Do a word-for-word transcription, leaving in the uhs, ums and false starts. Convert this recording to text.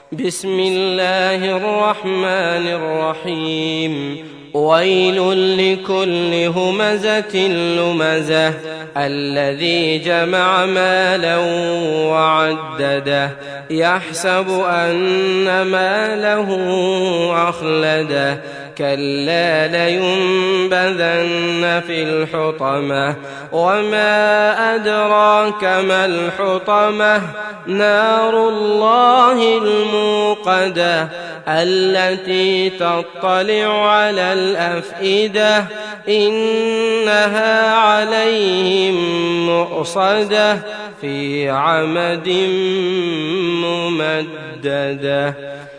بسم الله الرحمن الرحيم ويل لكل همزة لمزة الذي جمع مالا وعدده يحسب أن ماله أخلده كلا لينبذن في الحطمة وما أدراك ما الحطمة نار الله الموقدة التي تطلع على الأفئدة إنها عليهم مؤصدة في عمد ممددة.